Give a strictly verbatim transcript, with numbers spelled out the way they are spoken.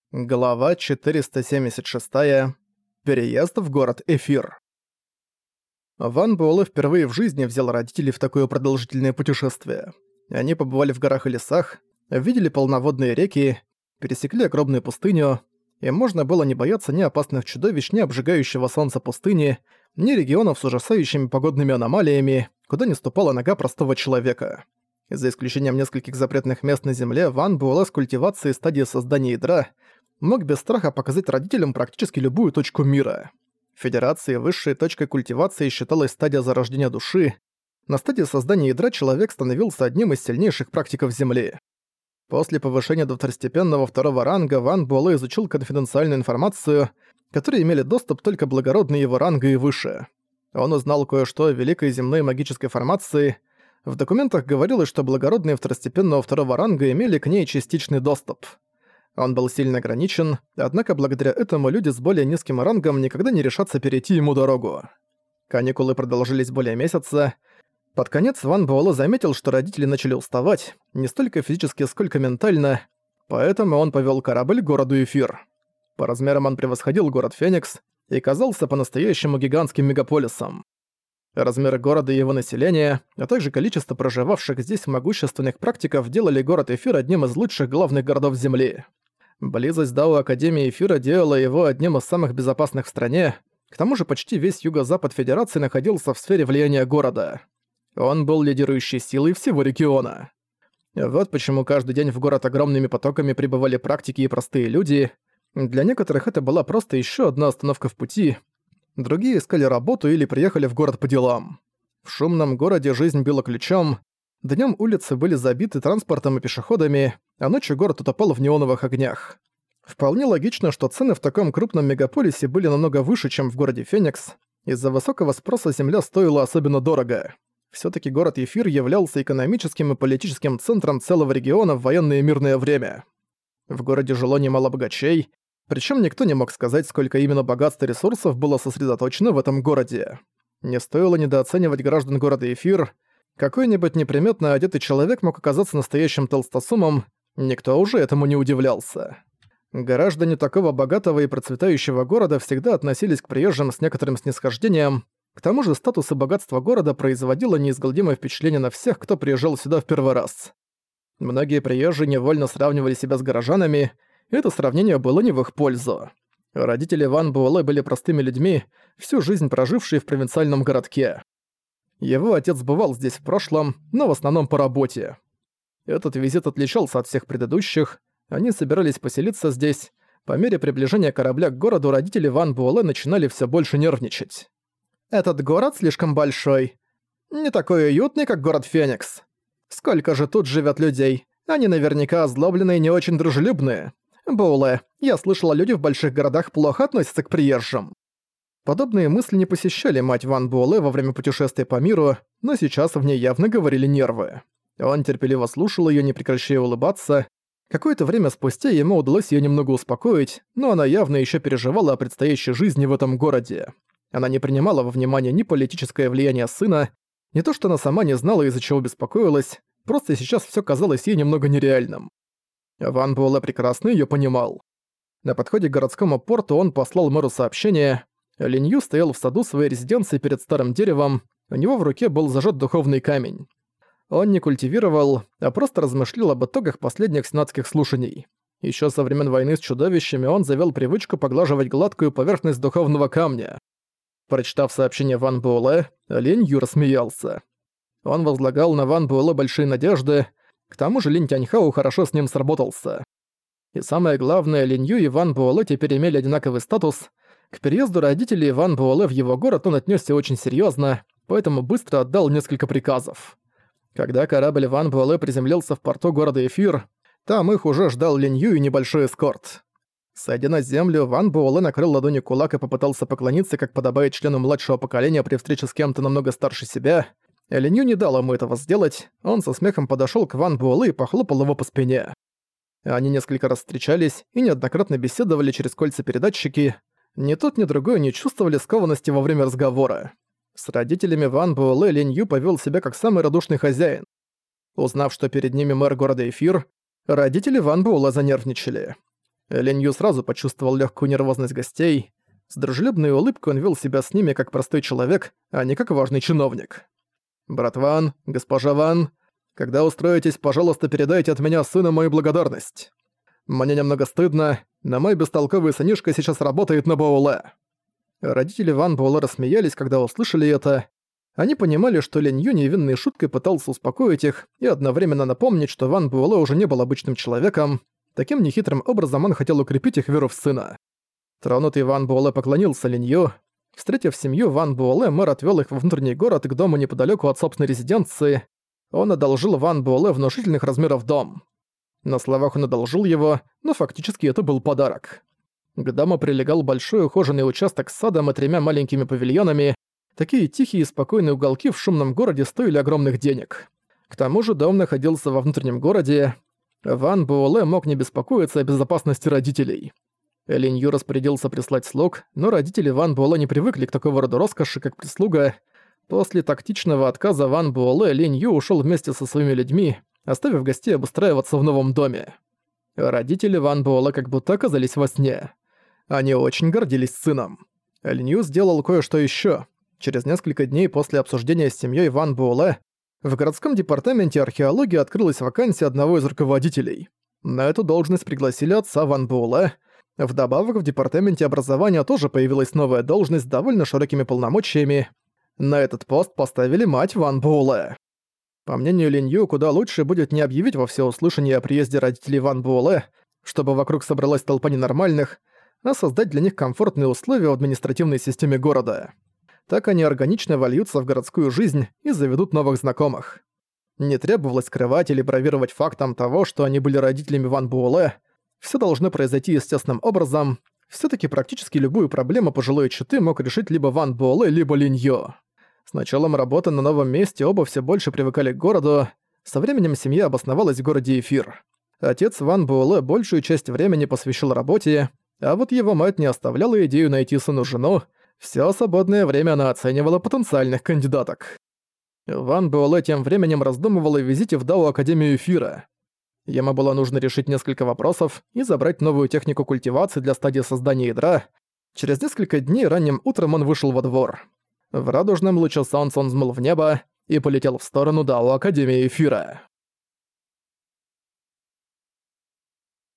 Глава четыреста семьдесят шесть. Переезд в город Эфир. Ван Буэлэ впервые в жизни взял родителей в такое продолжительное путешествие. Они побывали в горах и лесах, видели полноводные реки, пересекли огромную пустыню, и можно было не бояться ни опасных чудовищ, ни обжигающего солнца пустыни, ни регионов с ужасающими погодными аномалиями, куда не ступала нога простого человека. За исключением нескольких запретных мест на Земле, Ван Буэлэ с культивацией стадии создания ядра мог без страха показать родителям практически любую точку мира. В Федерации высшей точкой культивации считалась стадия зарождения души. На стадии создания ядра человек становился одним из сильнейших практиков Земли. После повышения до второстепенного второго ранга Ван Буэлэ изучил конфиденциальную информацию, которой имели доступ только благородные его ранга и выше. Он узнал кое-что о великой земной магической формации. В документах говорилось, что благородные второстепенного второго ранга имели к ней частичный доступ. Он был сильно ограничен, однако благодаря этому люди с более низким рангом никогда не решатся перейти ему дорогу. Каникулы продолжились более месяца. Под конец Ван Буэлэ заметил, что родители начали уставать, не столько физически, сколько ментально, поэтому он повёл корабль к городу Эфир. По размерам он превосходил город Феникс и казался по-настоящему гигантским мегаполисом. Размеры города и его населения, а также количество проживавших здесь могущественных практиков делали город Эфир одним из лучших главных городов Земли. Близость Дао Академии Эфира делала его одним из самых безопасных в стране, к тому же почти весь юго-запад Федерации находился в сфере влияния города. Он был лидирующей силой всего региона. Вот почему каждый день в город огромными потоками прибывали практики и простые люди. Для некоторых это была просто еще одна остановка в пути, другие искали работу или приехали в город по делам. В шумном городе жизнь била ключом. Днём улицы были забиты транспортом и пешеходами, а ночью город утопал в неоновых огнях. Вполне логично, что цены в таком крупном мегаполисе были намного выше, чем в городе Феникс. Из-за высокого спроса земля стоила особенно дорого. Всё-таки город Эфир являлся экономическим и политическим центром целого региона в военное и мирное время. В городе жило немало богачей, причём никто не мог сказать, сколько именно богатств и ресурсов было сосредоточено в этом городе. Не стоило недооценивать граждан города Эфир. Какой-нибудь неприметно одетый человек мог оказаться настоящим толстосумом, никто уже этому не удивлялся. Граждане такого богатого и процветающего города всегда относились к приезжим с некоторым снисхождением, к тому же статус и богатство города производило неизгладимое впечатление на всех, кто приезжал сюда в первый раз. Многие приезжие невольно сравнивали себя с горожанами, и это сравнение было не в их пользу. Родители Ван Буэлэ были простыми людьми, всю жизнь прожившие в провинциальном городке. Его отец бывал здесь в прошлом, но в основном по работе. Этот визит отличался от всех предыдущих, они собирались поселиться здесь. По мере приближения корабля к городу родители Ван Буэлэ начинали всё больше нервничать. «Этот город слишком большой. Не такой уютный, как город Феникс. Сколько же тут живёт людей? Они наверняка озлобленные и не очень дружелюбные. Буэлэ, я слышала, люди в больших городах плохо относятся к приезжим». Подобные мысли не посещали мать Ван Буэлэ во время путешествия по миру, но сейчас в ней явно говорили нервы. Он терпеливо слушал её, не прекращая улыбаться. Какое-то время спустя ему удалось её немного успокоить, но она явно ещё переживала о предстоящей жизни в этом городе. Она не принимала во внимание ни политическое влияние сына, ни то, что она сама не знала, из-за чего беспокоилась, просто сейчас всё казалось ей немного нереальным. Ван Буэлэ прекрасно её понимал. На подходе к городскому порту он послал мэру сообщение. Линь Ю стоял в саду своей резиденции перед старым деревом, у него в руке был зажат духовный камень. Он не культивировал, а просто размышлял об итогах последних сенатских слушаний. Ещё со времен войны с чудовищами он завёл привычку поглаживать гладкую поверхность духовного камня. Прочитав сообщение Ван Буэлэ, Линь Ю рассмеялся. Он возлагал на Ван Буэлэ большие надежды, к тому же Линь Тяньхао хорошо с ним сработался. И самое главное, Линь Ю и Ван Буэлэ теперь имели одинаковый статус. К переезду родителей Ван Буэлэ в его город он отнесся очень серьезно, поэтому быстро отдал несколько приказов. Когда корабль Ван Буэлэ приземлился в порту города Эфир, там их уже ждал Линь Ю и небольшой эскорт. Сойдя на землю, Ван Буэлэ накрыл ладонью кулак и попытался поклониться, как подобает члену младшего поколения при встрече с кем-то намного старше себя. Линь Ю не дал ему этого сделать, он со смехом подошёл к Ван Буэлэ и похлопал его по спине. Они несколько раз встречались и неоднократно беседовали через кольца-передатчики. Ни тот, ни другой не чувствовали скованности во время разговора. С родителями Ван Буэлэ Линь Ю повёл себя как самый радушный хозяин. Узнав, что перед ними мэр города Эфир, родители Ван Буэлэ занервничали. Линь Ю сразу почувствовал легкую нервозность гостей. С дружелюбной улыбкой он вел себя с ними как простой человек, а не как важный чиновник. «Брат Ван, госпожа Ван, когда устроитесь, пожалуйста, передайте от меня сыну мою благодарность. Мне немного стыдно, но мой бестолковый сынишка сейчас работает на Боуле». Родители Ван Буэлэ рассмеялись, когда услышали это. Они понимали, что Линь Ю невинной шуткой пытался успокоить их и одновременно напомнить, что Ван Буэлэ уже не был обычным человеком. Таким нехитрым образом он хотел укрепить их веру в сына. Тронутый Ван Буэлэ поклонился Линь Ю. Встретив семью Ван Буэлэ, мэр отвёл их во внутренний город к дому неподалёку от собственной резиденции. Он одолжил Ван Буэлэ внушительных размеров дом. На словах он одолжил его, но фактически это был подарок. К дому прилегал большой ухоженный участок с садом и тремя маленькими павильонами. Такие тихие и спокойные уголки в шумном городе стоили огромных денег. К тому же дом находился во внутреннем городе. Ван Буэлэ мог не беспокоиться о безопасности родителей. Линь Ю распорядился прислать слуг, но родители Ван Буэлэ не привыкли к такого рода роскоши, как прислуга. После тактичного отказа Ван Буэлэ Линь Ю ушёл вместе со своими людьми, оставив гостей обустраиваться в новом доме. Родители Ван Буэлэ как будто оказались во сне. Они очень гордились сыном. Линь Ю сделал кое-что ещё. Через несколько дней после обсуждения с семьёй Ван Буэлэ в городском департаменте археологии открылась вакансия одного из руководителей. На эту должность пригласили отца Ван Буэлэ. Вдобавок в департаменте образования тоже появилась новая должность с довольно широкими полномочиями. На этот пост поставили мать Ван Буэлэ. По мнению Линь Ю, куда лучше будет не объявить во всеуслышание о приезде родителей Ван Буэлэ, чтобы вокруг собралась толпа ненормальных, а создать для них комфортные условия в административной системе города. Так они органично вольются в городскую жизнь и заведут новых знакомых. Не требовалось скрывать или бравировать фактом того, что они были родителями Ван Буэлэ. Всё должно произойти естественным образом. Всё-таки практически любую проблему пожилой четы мог решить либо Ван Буэлэ, либо Линь Ю. С началом работы на новом месте оба все больше привыкали к городу. Со временем семья обосновалась в городе Эфир. Отец Ван Буэлэ большую часть времени посвящал работе, а вот его мать не оставляла идею найти сыну жену. Всё свободное время она оценивала потенциальных кандидаток. Ван Буэлэ тем временем раздумывал о визите в Дао Академию Эфира. Ему было нужно решить несколько вопросов и забрать новую технику культивации для стадии создания ядра. Через несколько дней ранним утром он вышел во двор. В радужном луче солнца он взмыл в небо и полетел в сторону Дао Академии Эфира.